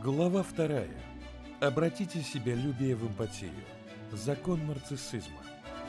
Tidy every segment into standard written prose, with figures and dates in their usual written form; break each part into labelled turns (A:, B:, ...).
A: Глава 2. Обратите себялюбие в эмпатию. Закон нарциссизма.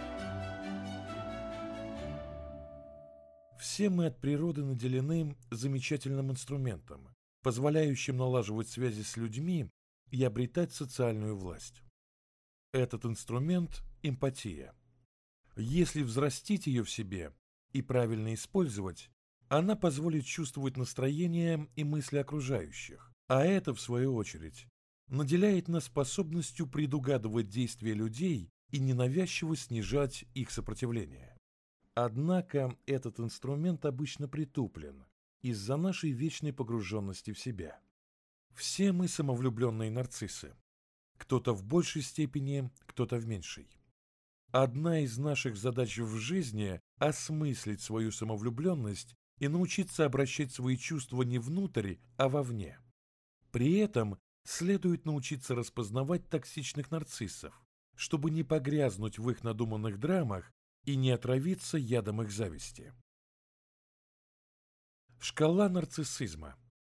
A: Все мы от природы наделены замечательным инструментом, позволяющим налаживать связи с людьми и обретать социальную власть. Этот инструмент – эмпатия. Если взрастить ее в себе и правильно использовать, она позволит чувствовать настроение и мысли окружающих, а это, в свою очередь, наделяет нас способностью предугадывать действия людей и ненавязчиво снижать их сопротивление. Однако этот инструмент обычно притуплен из-за нашей вечной погруженности в себя. Все мы самовлюбленные нарциссы. Кто-то в большей степени, кто-то в меньшей. Одна из наших задач в жизни – осмыслить свою самовлюбленность и научиться обращать свои чувства не внутрь, а вовне. При этом следует научиться распознавать токсичных нарциссов, чтобы не погрязнуть в их надуманных драмах и не отравиться ядом их зависти. Шкала нарциссизма.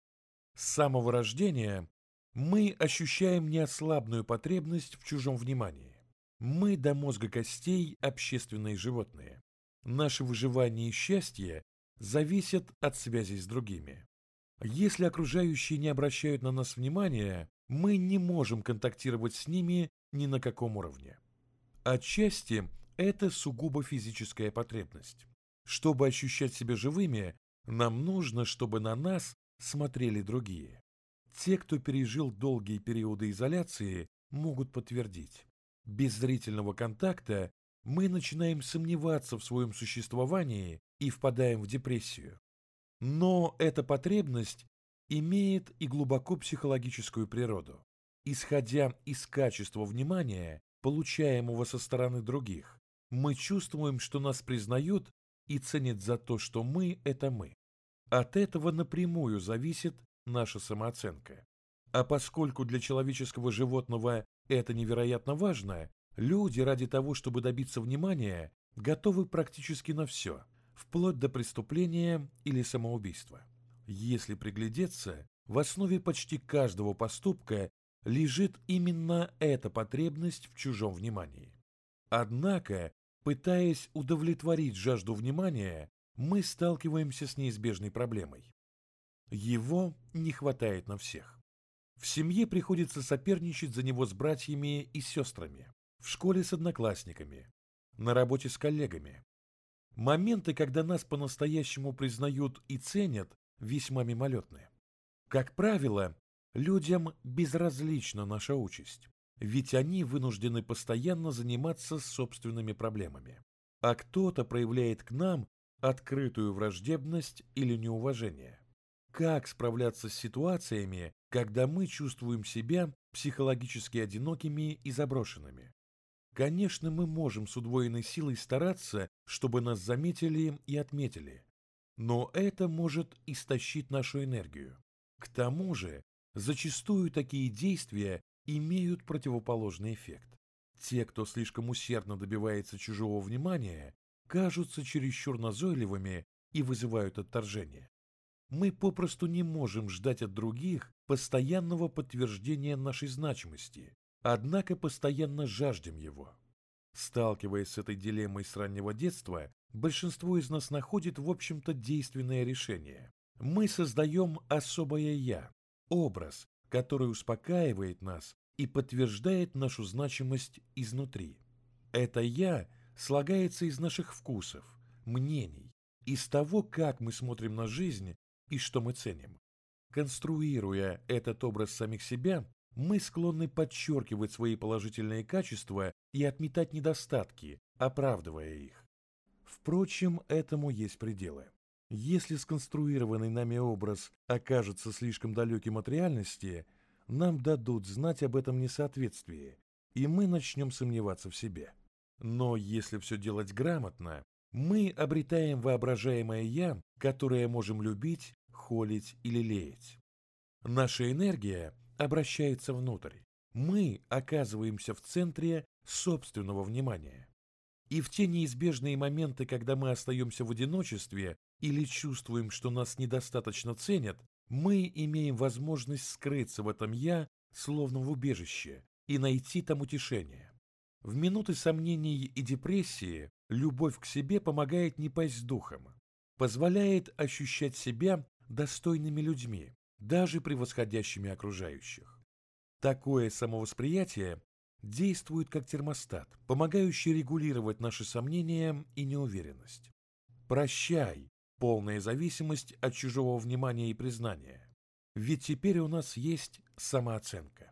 A: С самого рождения мы ощущаем неослабную потребность в чужом внимании. Мы до мозга костей общественные животные. Наше выживание и счастье зависят от связей с другими. Если окружающие не обращают на нас внимания, мы не можем контактировать с ними ни на каком уровне. Отчасти это сугубо физическая потребность. Чтобы ощущать себя живыми, нам нужно, чтобы на нас смотрели другие. Те, кто пережил долгие периоды изоляции, могут подтвердить. Без зрительного контакта мы начинаем сомневаться в своем существовании и впадаем в депрессию. Но эта потребность имеет и глубоко психологическую природу. Исходя из качества внимания, получаемого со стороны других, мы чувствуем, что нас признают и ценят за то, что мы – это мы. От этого напрямую зависит наша самооценка. А поскольку для человеческого животного это невероятно важно, люди ради того, чтобы добиться внимания, готовы практически на все, вплоть до преступления или самоубийства. Если приглядеться, в основе почти каждого поступка лежит именно эта потребность в чужом внимании. Однако, пытаясь удовлетворить жажду внимания, мы сталкиваемся с неизбежной проблемой. Его не хватает на всех. В семье приходится соперничать за него с братьями и сестрами, в школе с одноклассниками, на работе с коллегами. Моменты, когда нас по-настоящему признают и ценят, весьма мимолетны. Как правило, людям безразлична наша участь, ведь они вынуждены постоянно заниматься собственными проблемами. А кто-то проявляет к нам открытую враждебность или неуважение. Как справляться с ситуациями, когда мы чувствуем себя психологически одинокими и заброшенными? Конечно, мы можем с удвоенной силой стараться, чтобы нас заметили и отметили, но это может истощить нашу энергию. К тому же, зачастую такие действия имеют противоположный эффект. Те, кто слишком усердно добивается чужого внимания, кажутся чересчур назойливыми и вызывают отторжение. Мы попросту не можем ждать от других постоянного подтверждения нашей значимости, однако постоянно жаждем его. Сталкиваясь с этой дилеммой с раннего детства, большинство из нас находит, в общем-то, действенное решение. Мы создаем особое «я», образ, который успокаивает нас и подтверждает нашу значимость изнутри. Это «я» слагается из наших вкусов, мнений, из того, как мы смотрим на жизнь и что мы ценим. Конструируя этот образ самих себя, мы склонны подчеркивать свои положительные качества и отметать недостатки, оправдывая их. Впрочем, этому есть пределы. Если сконструированный нами образ окажется слишком далеким от реальности, нам дадут знать об этом несоответствии, и мы начнем сомневаться в себе. Но если все делать грамотно, мы обретаем воображаемое «я», которое можем любить, холить или лелеять. Наша энергия обращается внутрь. Мы оказываемся в центре собственного внимания. И в те неизбежные моменты, когда мы остаемся в одиночестве или чувствуем, что нас недостаточно ценят, Мы имеем возможность скрыться в этом «я», словно в убежище, и найти там утешение. В минуты сомнений и депрессии любовь к себе помогает не пасть духом, позволяет ощущать себя достойными людьми, даже превосходящими окружающих. Такое самовосприятие действует как термостат, помогающий регулировать наши сомнения и неуверенность. Прощай, полная зависимость от чужого внимания и признания. Ведь теперь у нас есть самооценка.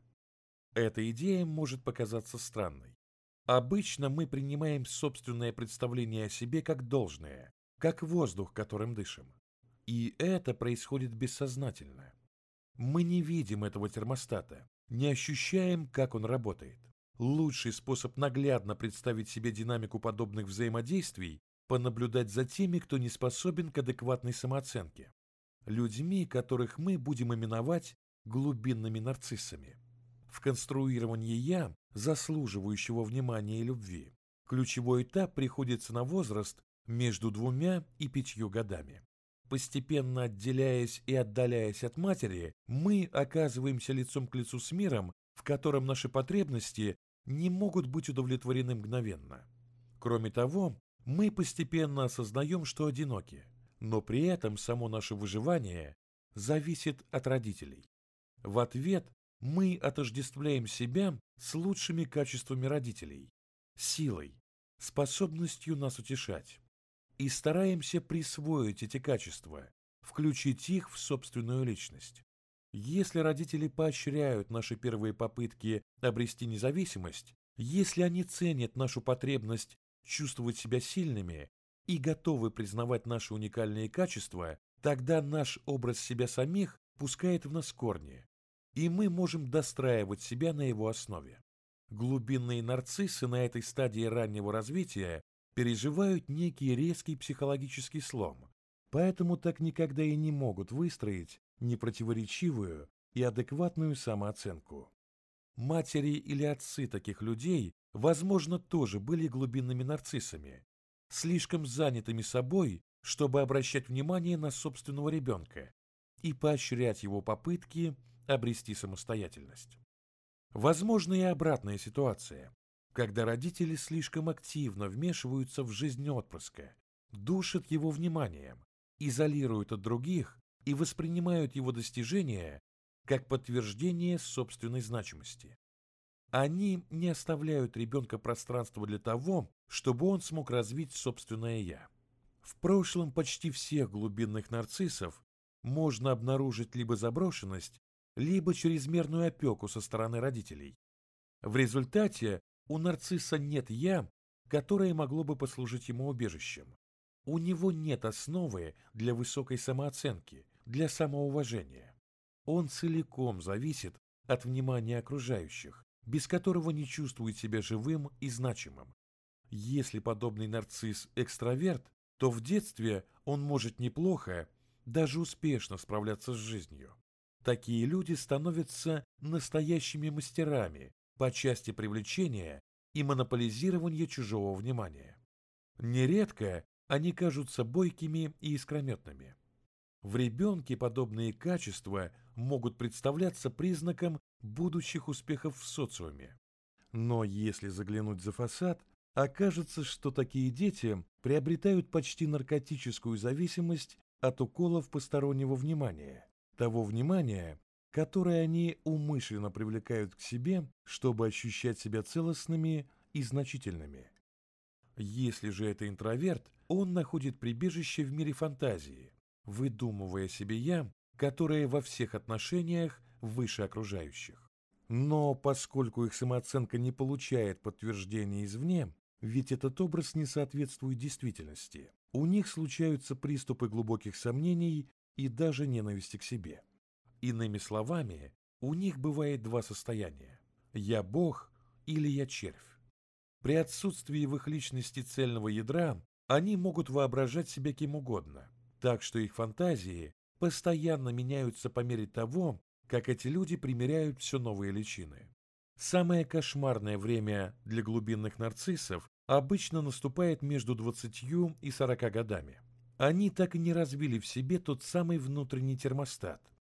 A: Эта идея может показаться странной. Обычно мы принимаем собственное представление о себе как должное, как воздух, которым дышим. И это происходит бессознательно. Мы не видим этого термостата, не ощущаем, как он работает. Лучший способ наглядно представить себе динамику подобных взаимодействий – понаблюдать за теми, кто не способен к адекватной самооценке. Людьми, которых мы будем именовать глубинными нарциссами. В конструировании «я», заслуживающего внимания и любви, ключевой этап приходится на возраст между 2 и 5 годами. Постепенно отделяясь и отдаляясь от матери, мы оказываемся лицом к лицу с миром, в котором наши потребности не могут быть удовлетворены мгновенно. Кроме того, мы постепенно осознаем, что одиноки, но при этом само наше выживание зависит от родителей. В ответ мы отождествляем себя с лучшими качествами родителей, силой, способностью нас утешать, и стараемся присвоить эти качества, включить их в собственную личность. Если родители поощряют наши первые попытки обрести независимость, если они ценят нашу потребность чувствовать себя сильными и готовы признавать наши уникальные качества, тогда наш образ себя самих пускает в нас корни, и мы можем достраивать себя на его основе. Глубинные нарциссы на этой стадии раннего развития переживают некий резкий психологический слом, поэтому так никогда и не могут выстроить непротиворечивую и адекватную самооценку. Матери или отцы таких людей, возможно, тоже были глубинными нарциссами, слишком занятыми собой, чтобы обращать внимание на собственного ребенка и поощрять его попытки обрести самостоятельность. Возможна и обратная ситуация, когда родители слишком активно вмешиваются в жизнь отпрыска, душат его вниманием, изолируют от других и воспринимают его достижения как подтверждение собственной значимости. Они не оставляют ребенка пространства для того, чтобы он смог развить собственное «я». В прошлом почти всех глубинных нарциссов можно обнаружить либо заброшенность, либо чрезмерную опеку со стороны родителей. В результате у нарцисса нет «я», которое могло бы послужить ему убежищем. У него нет основы для высокой самооценки, для самоуважения. Он целиком зависит от внимания окружающих, без которого не чувствует себя живым и значимым. Если подобный нарцисс экстраверт, то в детстве он может неплохо, даже успешно справляться с жизнью. Такие люди становятся настоящими мастерами по части привлечения и монополизирования чужого внимания. Нередко они кажутся бойкими и искрометными. В ребенке подобные качества могут представляться признаком будущих успехов в социуме. Но если заглянуть за фасад, окажется, что такие дети приобретают почти наркотическую зависимость от уколов постороннего внимания, того внимания, которое они умышленно привлекают к себе, чтобы ощущать себя целостными и значительными. Если же это интроверт, он находит прибежище в мире фантазии, выдумывая себе «я», которое во всех отношениях выше окружающих. Но поскольку их самооценка не получает подтверждения извне, ведь этот образ не соответствует действительности, у них случаются приступы глубоких сомнений и даже ненависти к себе. Иными словами, у них бывает два состояния – «я Бог» или «я червь». При отсутствии в их личности цельного ядра они могут воображать себя кем угодно, так что их фантазии постоянно меняются по мере того, как эти люди примеряют все новые личины. Самое кошмарное время для глубинных нарциссов обычно наступает между 20 и 40 годами. Они так и не развили в себе тот самый внутренний термостат,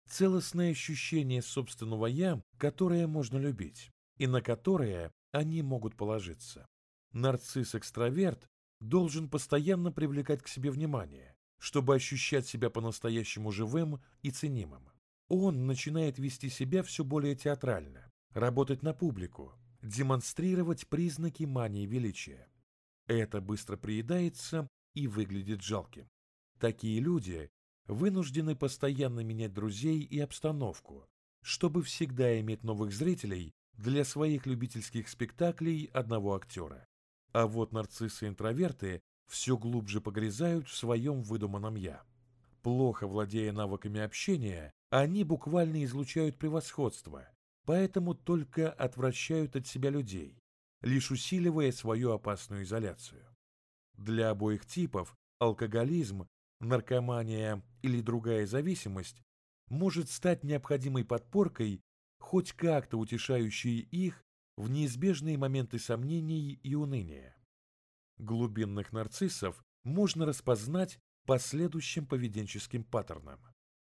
A: целостное ощущение собственного «я», которое можно любить, и на которое они могут положиться. Нарцисс-экстраверт должен постоянно привлекать к себе внимание, чтобы ощущать себя по-настоящему живым и ценимым. Он начинает вести себя все более театрально, работать на публику, демонстрировать признаки мании величия. Это быстро приедается и выглядит жалким. Такие люди вынуждены постоянно менять друзей и обстановку, чтобы всегда иметь новых зрителей для своих любительских спектаклей одного актера. А вот нарциссы-интроверты все глубже погрязают в своем выдуманном «я». Плохо владея навыками общения, они буквально излучают превосходство, поэтому только отвращают от себя людей, лишь усиливая свою опасную изоляцию. Для обоих типов алкоголизм, наркомания или другая зависимость может стать необходимой подпоркой, хоть как-то утешающей их в неизбежные моменты сомнений и уныния. Глубинных нарциссов можно распознать по следующим поведенческим паттернам.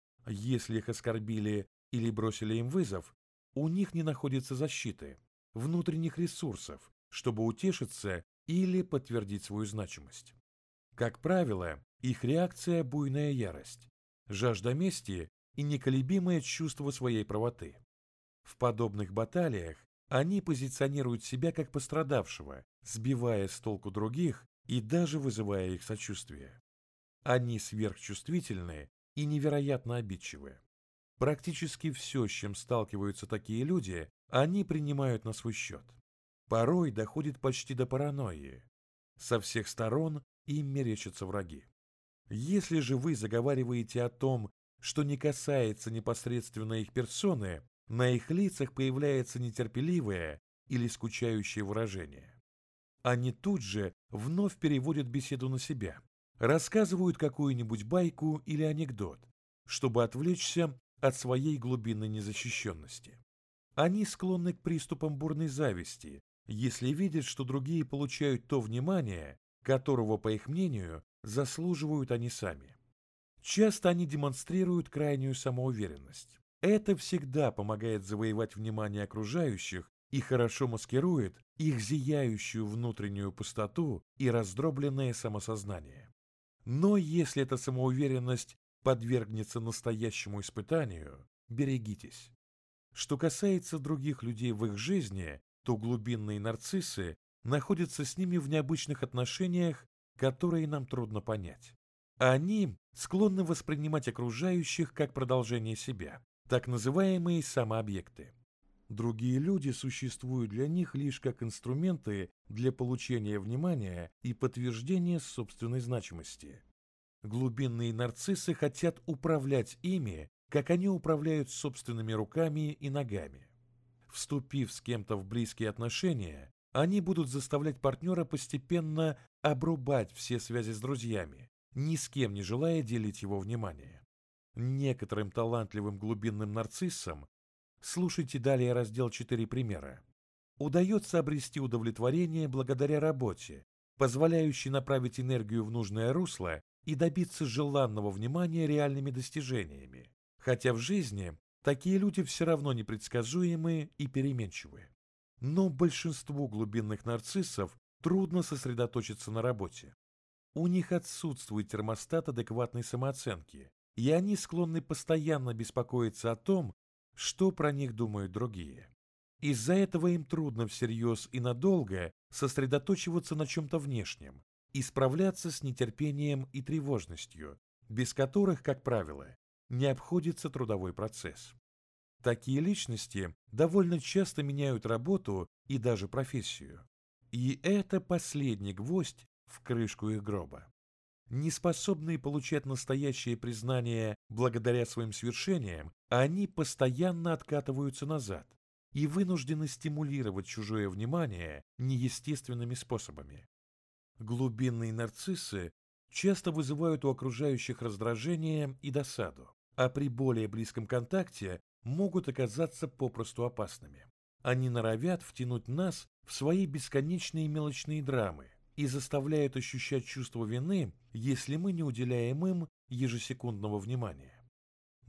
A: Если их оскорбили или бросили им вызов, у них не находится защиты, внутренних ресурсов, чтобы утешиться или подтвердить свою значимость. Как правило, их реакция – буйная ярость, жажда мести и неколебимое чувство своей правоты. В подобных баталиях они позиционируют себя как пострадавшего, сбивая с толку других и даже вызывая их сочувствие. Они сверхчувствительны и невероятно обидчивы. Практически все, с чем сталкиваются такие люди, они принимают на свой счет. Порой доходит почти до паранойи. Со всех сторон им мерещатся враги. Если же вы заговариваете о том, что не касается непосредственно их персоны, на их лицах появляется нетерпеливое или скучающее выражение. Они тут же вновь переводят беседу на себя, рассказывают какую-нибудь байку или анекдот, чтобы отвлечься от своей глубинной незащищенности. Они склонны к приступам бурной зависти, если видят, что другие получают то внимание, которого, по их мнению, заслуживают они сами. Часто они демонстрируют крайнюю самоуверенность. Это всегда помогает завоевать внимание окружающих и хорошо маскирует их зияющую внутреннюю пустоту и раздробленное самосознание. Но если эта самоуверенность подвергнется настоящему испытанию, берегитесь. Что касается других людей в их жизни, то глубинные нарциссы находятся с ними в необычных отношениях, которые нам трудно понять. Они склонны воспринимать окружающих как продолжение себя, так называемые самообъекты. Другие люди существуют для них лишь как инструменты для получения внимания и подтверждения собственной значимости. Глубинные нарциссы хотят управлять ими, как они управляют собственными руками и ногами. Вступив с кем-то в близкие отношения, они будут заставлять партнера постепенно обрубать все связи с друзьями, ни с кем не желая делить его внимание. Некоторым талантливым глубинным нарциссам, слушайте далее раздел 4 примера, удается обрести удовлетворение благодаря работе, позволяющей направить энергию в нужное русло и добиться желанного внимания реальными достижениями, хотя в жизни такие люди все равно непредсказуемы и переменчивы. Но большинству глубинных нарциссов трудно сосредоточиться на работе. У них отсутствует термостат адекватной самооценки, и они склонны постоянно беспокоиться о том, что про них думают другие. Из-за этого им трудно всерьез и надолго сосредоточиваться на чем-то внешнем и справляться с нетерпением и тревожностью, без которых, как правило, не обходится трудовой процесс. Такие личности довольно часто меняют работу и даже профессию. И это последний гвоздь в крышку их гроба. Неспособные получать настоящее признание благодаря своим свершениям, они постоянно откатываются назад и вынуждены стимулировать чужое внимание неестественными способами. Глубинные нарциссы часто вызывают у окружающих раздражение и досаду, а при более близком контакте могут оказаться попросту опасными. Они норовят втянуть нас в свои бесконечные мелочные драмы и заставляют ощущать чувство вины, если мы не уделяем им ежесекундного внимания.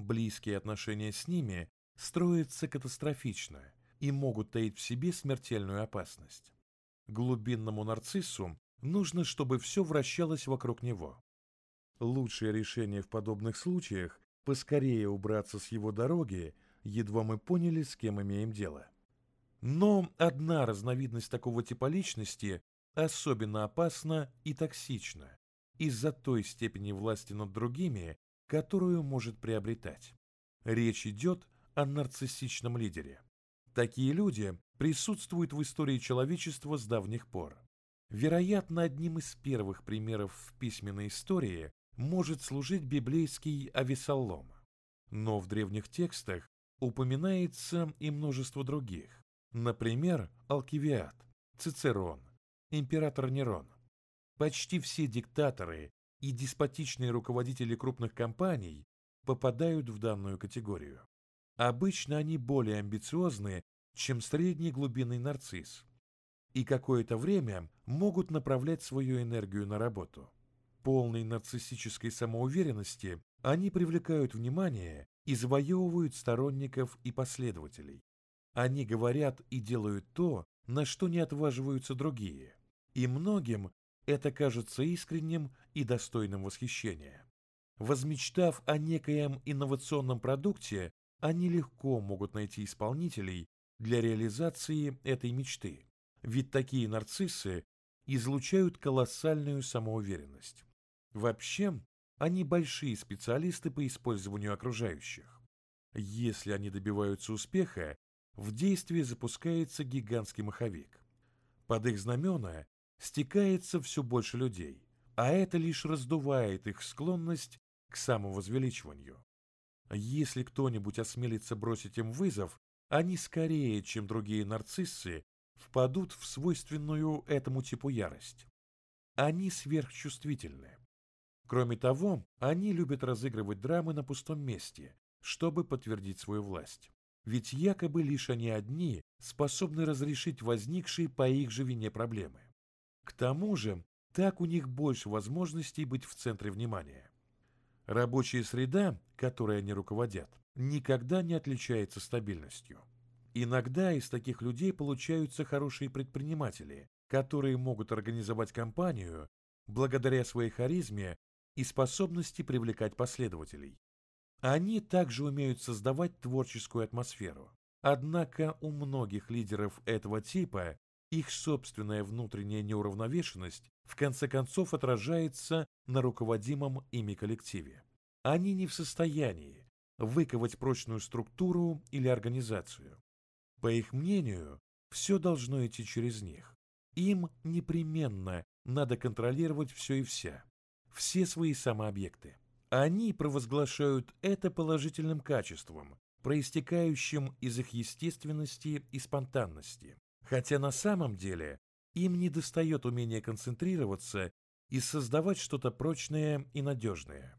A: Близкие отношения с ними строятся катастрофично и могут таить в себе смертельную опасность. Глубинному нарциссу нужно, чтобы все вращалось вокруг него. Лучшее решение в подобных случаях – поскорее убраться с его дороги, едва мы поняли, с кем имеем дело. Но одна разновидность такого типа личности особенно опасна и токсична из-за той степени власти над другими, которую может приобретать. Речь идет о нарциссичном лидере. Такие люди присутствуют в истории человечества с давних пор. Вероятно, одним из первых примеров в письменной истории может служить библейский Авессалом. Но в древних текстах упоминается и множество других. Например, Алкивиад, Цицерон, император Нерон. Почти все диктаторы и деспотичные руководители крупных компаний попадают в данную категорию. Обычно они более амбициозны, чем средний глубинный нарцисс, и какое-то время могут направлять свою энергию на работу. Полной нарциссической самоуверенности они привлекают внимание и завоевывают сторонников и последователей. Они говорят и делают то, на что не отваживаются другие, и многим это кажется искренним и достойным восхищения. Возмечтав о некоем инновационном продукте, они легко могут найти исполнителей для реализации этой мечты, ведь такие нарциссы излучают колоссальную самоуверенность. Вообще, они большие специалисты по использованию окружающих. Если они добиваются успеха, в действие запускается гигантский маховик. Под их знамена стекается все больше людей, а это лишь раздувает их склонность к самовозвеличиванию. Если кто-нибудь осмелится бросить им вызов, они скорее, чем другие нарциссы, впадут в свойственную этому типу ярость. Они сверхчувствительны. Кроме того, они любят разыгрывать драмы на пустом месте, чтобы подтвердить свою власть. Ведь якобы лишь они одни способны разрешить возникшие по их же вине проблемы. К тому же, так у них больше возможностей быть в центре внимания. Рабочая среда, которой они руководят, никогда не отличается стабильностью. Иногда из таких людей получаются хорошие предприниматели, которые могут организовать компанию благодаря своей харизме и способности привлекать последователей. Они также умеют создавать творческую атмосферу. Однако у многих лидеров этого типа их собственная внутренняя неуравновешенность в конце концов отражается на руководимом ими коллективе. Они не в состоянии выковать прочную структуру или организацию. По их мнению, все должно идти через них. Им непременно надо контролировать все и вся, все свои самообъекты. Они провозглашают это положительным качеством, проистекающим из их естественности и спонтанности. Хотя на самом деле им недостает умения концентрироваться и создавать что-то прочное и надежное.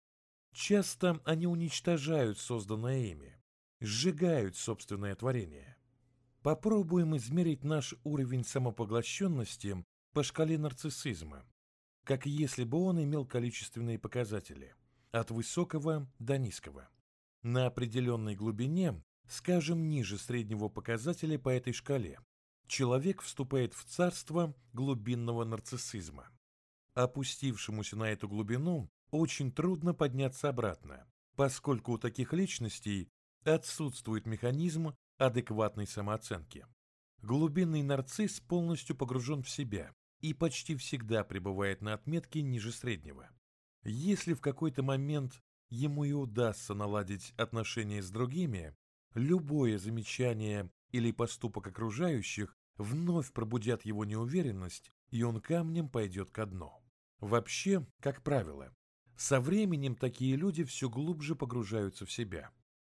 A: Часто они уничтожают созданное ими, сжигают собственное творение. Попробуем измерить наш уровень самопоглощенности по шкале нарциссизма, как если бы он имел количественные показатели, от высокого до низкого. На определенной глубине, скажем, ниже среднего показателя по этой шкале, человек вступает в царство глубинного нарциссизма. Опустившемуся на эту глубину очень трудно подняться обратно, поскольку у таких личностей отсутствует механизм адекватной самооценки. Глубинный нарцисс полностью погружен в себя и почти всегда пребывает на отметке ниже среднего. Если в какой-то момент ему и удастся наладить отношения с другими, любое замечание или поступок окружающих вновь пробудят его неуверенность, и он камнем пойдет ко дну. Вообще, как правило, со временем такие люди все глубже погружаются в себя.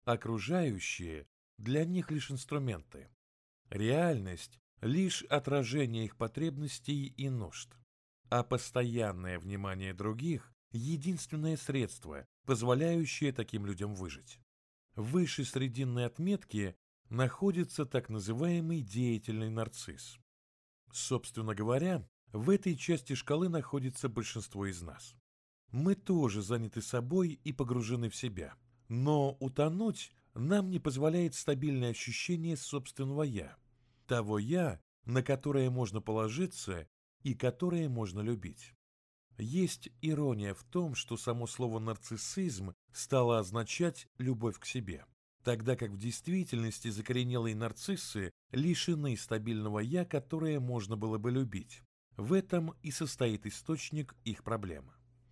A: Окружающие для них лишь инструменты. Реальность – лишь отражение их потребностей и нужд. А постоянное внимание других – единственное средство, позволяющее таким людям выжить. Выше срединной отметки находится так называемый деятельный нарцисс. Собственно говоря, в этой части шкалы находится большинство из нас. Мы тоже заняты собой и погружены в себя, Но утонуть нам не позволяет стабильное ощущение собственного «я», того «я», на которое можно положиться и которое можно любить. Есть ирония в том, что само слово «нарциссизм» стало означать «любовь к себе», тогда как в действительности закоренелые нарциссы лишены стабильного «я», которое можно было бы любить. В этом и состоит источник их проблемы.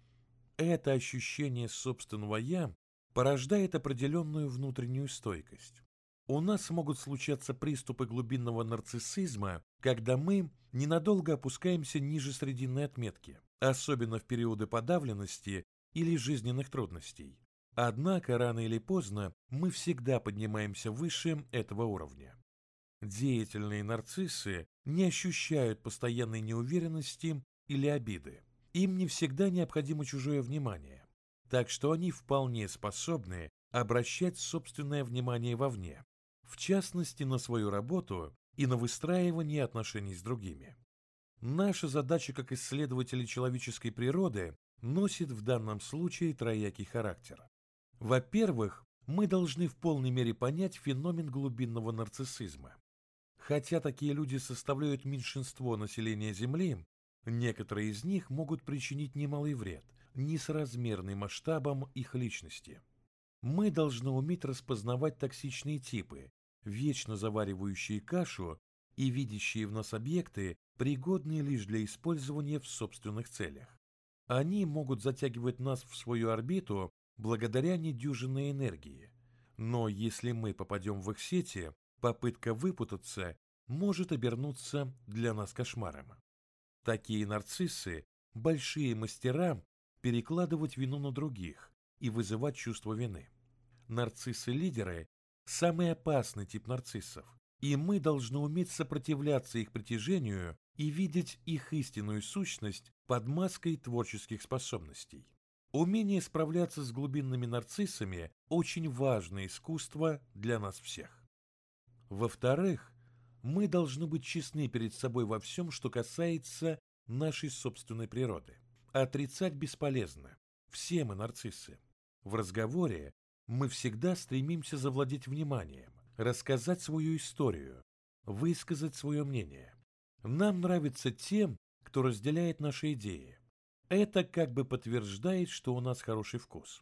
A: Это ощущение собственного «я» порождает определенную внутреннюю стойкость. У нас могут случаться приступы глубинного нарциссизма, когда мы ненадолго опускаемся ниже срединной отметки, особенно в периоды подавленности или жизненных трудностей. Однако рано или поздно мы всегда поднимаемся выше этого уровня. Деятельные нарциссы не ощущают постоянной неуверенности или обиды. Им не всегда необходимо чужое внимание, так что они вполне способны обращать собственное внимание вовне, в частности на свою работу и на выстраивание отношений с другими. Наша задача как исследователей человеческой природы носит в данном случае троякий характер. Во-первых, мы должны в полной мере понять феномен глубинного нарциссизма. Хотя такие люди составляют меньшинство населения Земли, некоторые из них могут причинить немалый вред, несоразмерный масштабам их личности. Мы должны уметь распознавать токсичные типы, вечно заваривающие кашу и видящие в нас объекты, пригодные лишь для использования в собственных целях. Они могут затягивать нас в свою орбиту благодаря недюжинной энергии. Но если мы попадем в их сети, попытка выпутаться может обернуться для нас кошмаром. Такие нарциссы – большие мастера перекладывать вину на других и вызывать чувство вины. Нарциссы-лидеры – самый опасный тип нарциссов, и мы должны уметь сопротивляться их притяжению и видеть их истинную сущность под маской творческих способностей. Умение справляться с глубинными нарциссами – очень важное искусство для нас всех. Во-вторых, мы должны быть честны перед собой во всем, что касается нашей собственной природы. Отрицать бесполезно. Все мы нарциссы. В разговоре мы всегда стремимся завладеть вниманием, рассказать свою историю, высказать свое мнение. Нам нравятся те, кто разделяет наши идеи. Это как бы подтверждает, что у нас хороший вкус.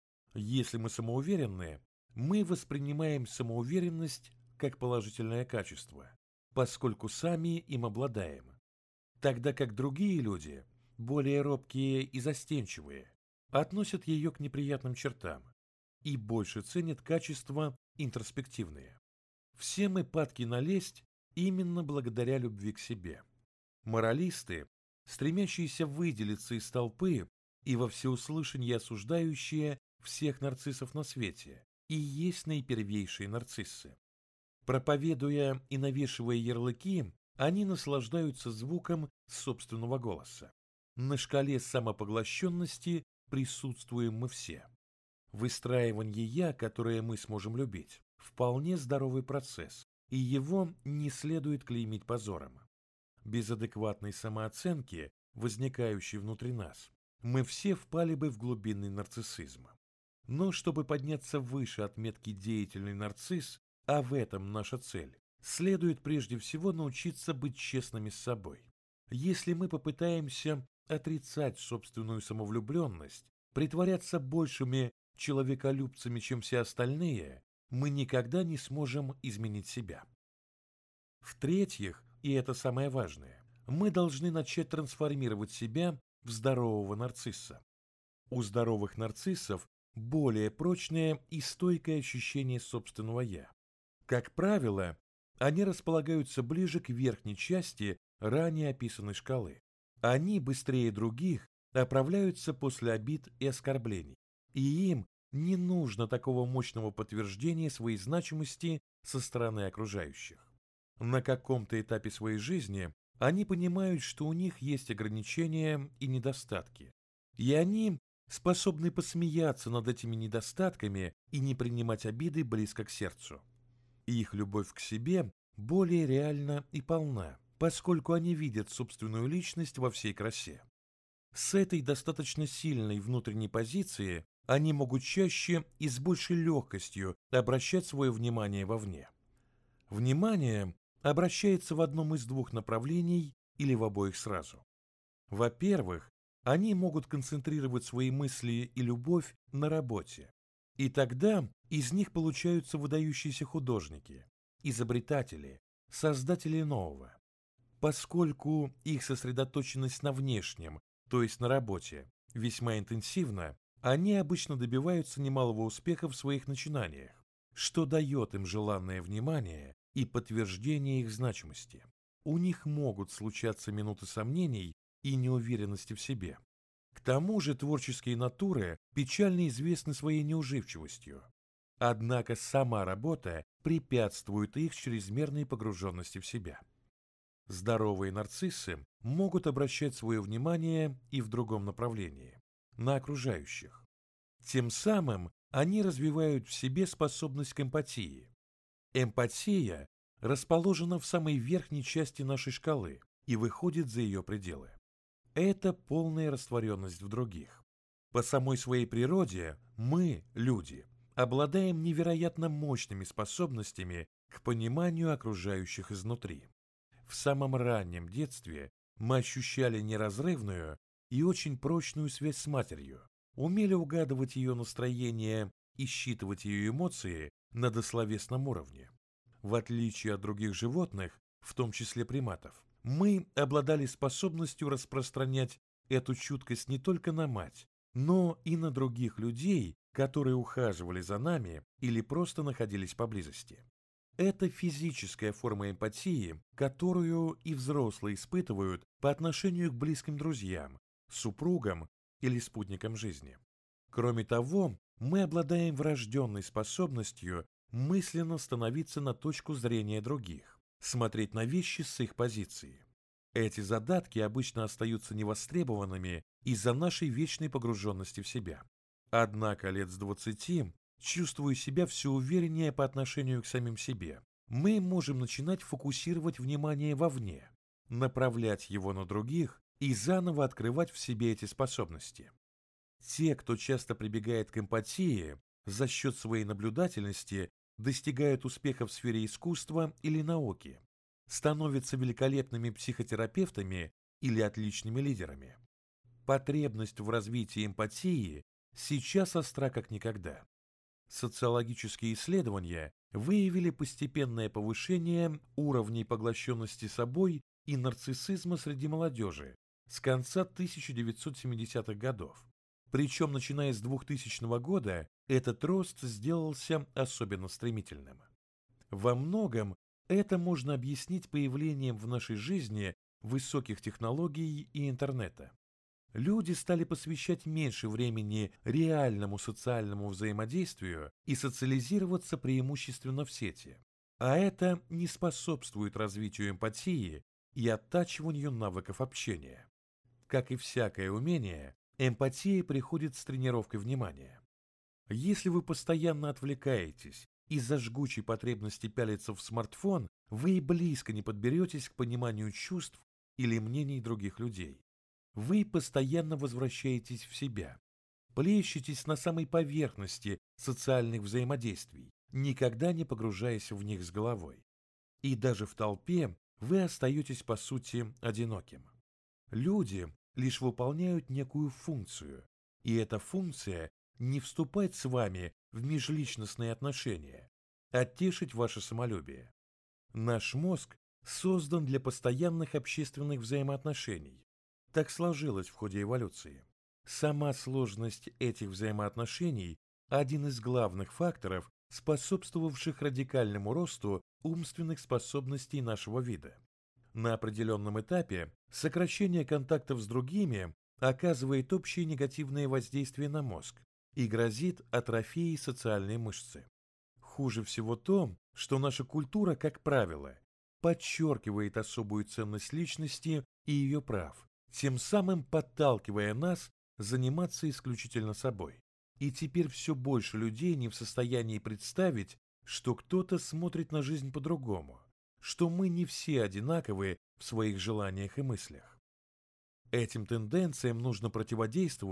A: Если мы самоуверенные, мы воспринимаем самоуверенность как положительное качество, поскольку сами им обладаем. Тогда как другие люди, более робкие и застенчивые, относят ее к неприятным чертам и больше ценят качества интроспективные. Все мы падки на лесть именно благодаря любви к себе. Моралисты, стремящиеся выделиться из толпы и во всеуслышание осуждающие всех нарциссов на свете, и есть наипервейшие нарциссы. Проповедуя и навешивая ярлыки, они наслаждаются звуком собственного голоса. На шкале самопоглощенности присутствуем мы все. Выстраивание «я», которое мы сможем любить, вполне здоровый процесс, и его не следует клеймить позором. Без адекватной самооценки, возникающей внутри нас, мы все впали бы в глубинный нарциссизм. Но чтобы подняться выше отметки «деятельный нарцисс», а в этом наша цель, следует прежде всего научиться быть честными с собой. Если мы попытаемся отрицать собственную самовлюбленность, притворяться большими человеколюбцами, чем все остальные, мы никогда не сможем изменить себя. В-третьих, и это самое важное, мы должны начать трансформировать себя в здорового нарцисса. У здоровых нарциссов более прочное и стойкое ощущение собственного «я». Как правило, они располагаются ближе к верхней части ранее описанной шкалы. Они быстрее других оправляются после обид и оскорблений, и им не нужно такого мощного подтверждения своей значимости со стороны окружающих. На каком-то этапе своей жизни они понимают, что у них есть ограничения и недостатки, и они способны посмеяться над этими недостатками и не принимать обиды близко к сердцу. Их любовь к себе более реальна и полна, поскольку они видят собственную личность во всей красе. С этой достаточно сильной внутренней позиции они могут чаще и с большей легкостью обращать свое внимание вовне. Внимание обращается в одном из двух направлений или в обоих сразу. Во-первых, они могут концентрировать свои мысли и любовь на работе, и тогда из них получаются выдающиеся художники, изобретатели, создатели нового. Поскольку их сосредоточенность на внешнем, то есть на работе, весьма интенсивна, они обычно добиваются немалого успеха в своих начинаниях, что дает им желанное внимание и подтверждение их значимости. У них могут случаться минуты сомнений и неуверенности в себе. К тому же творческие натуры печально известны своей неуживчивостью. Однако сама работа препятствует их чрезмерной погруженности в себя. Здоровые нарциссы могут обращать свое внимание и в другом направлении, на окружающих. Тем самым они развивают в себе способность к эмпатии. Эмпатия расположена в самой верхней части нашей шкалы и выходит за ее пределы. Это полная растворенность в других. По самой своей природе мы, люди, обладаем невероятно мощными способностями к пониманию окружающих изнутри. В самом раннем детстве мы ощущали неразрывную и очень прочную связь с матерью, умели угадывать ее настроение и считывать ее эмоции на дословесном уровне. В отличие от других животных, в том числе приматов, мы обладали способностью распространять эту чуткость не только на мать, но и на других людей, которые ухаживали за нами или просто находились поблизости. Это физическая форма эмпатии, которую и взрослые испытывают по отношению к близким друзьям, супругам или спутникам жизни. Кроме того, мы обладаем врожденной способностью мысленно становиться на точку зрения других, смотреть на вещи с их позиции. Эти задатки обычно остаются невостребованными из-за нашей вечной погруженности в себя. Однако лет с 20, чувствуя себя все увереннее по отношению к самим себе, мы можем начинать фокусировать внимание вовне, направлять его на других и заново открывать в себе эти способности. Те, кто часто прибегает к эмпатии, за счет своей наблюдательности достигают успеха в сфере искусства или науки, становятся великолепными психотерапевтами или отличными лидерами. Потребность в развитии эмпатии сейчас остра как никогда. Социологические исследования выявили постепенное повышение уровней поглощенности собой и нарциссизма среди молодежи с конца 1970-х годов. Причем, начиная с 2000 года, этот рост сделался особенно стремительным. Во многом это можно объяснить появлением в нашей жизни высоких технологий и интернета. Люди стали посвящать меньше времени реальному социальному взаимодействию и социализироваться преимущественно в сети. А это не способствует развитию эмпатии и оттачиванию навыков общения. Как и всякое умение, эмпатия приходит с тренировкой внимания. Если вы постоянно отвлекаетесь из-за жгучей потребности пялиться в смартфон, вы и близко не подберетесь к пониманию чувств или мнений других людей. Вы постоянно возвращаетесь в себя, плещетесь на самой поверхности социальных взаимодействий, никогда не погружаясь в них с головой. И даже в толпе вы остаетесь, по сути, одиноким. Люди лишь выполняют некую функцию, и эта функция не вступать с вами в межличностные отношения, а тешить ваше самолюбие. Наш мозг создан для постоянных общественных взаимоотношений. Так сложилось в ходе эволюции. Сама сложность этих взаимоотношений – один из главных факторов, способствовавших радикальному росту умственных способностей нашего вида. На определенном этапе сокращение контактов с другими оказывает общее негативное воздействие на мозг и грозит атрофией социальной мышцы. Хуже всего то, что наша культура, как правило, подчеркивает особую ценность личности и ее прав, тем самым подталкивая нас заниматься исключительно собой. И теперь все больше людей не в состоянии представить, что кто-то смотрит на жизнь по-другому, что мы не все одинаковы в своих желаниях и мыслях. Этим тенденциям нужно противодействовать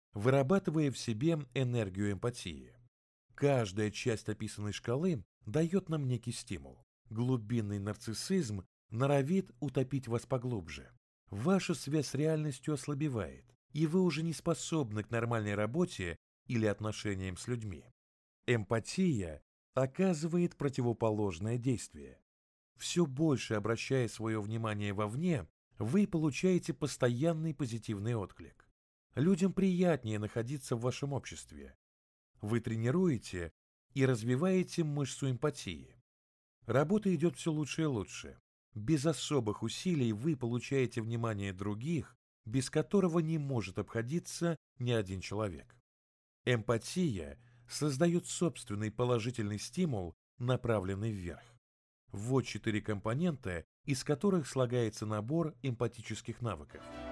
A: вырабатывая в себе энергию эмпатии. Каждая часть описанной шкалы дает нам некий стимул. Глубинный нарциссизм норовит утопить вас поглубже. Ваша связь с реальностью ослабевает, и вы уже не способны к нормальной работе или отношениям с людьми. Эмпатия оказывает противоположное действие. Все больше обращая свое внимание вовне, вы получаете постоянный позитивный отклик. Людям приятнее находиться в вашем обществе. Вы тренируете и развиваете мышцу эмпатии. Работа идет все лучше и лучше. Без особых усилий вы получаете внимание других, без которого не может обходиться ни один человек. Эмпатия создает собственный положительный стимул, направленный вверх. Вот 4 компонента, из которых слагается набор эмпатических навыков.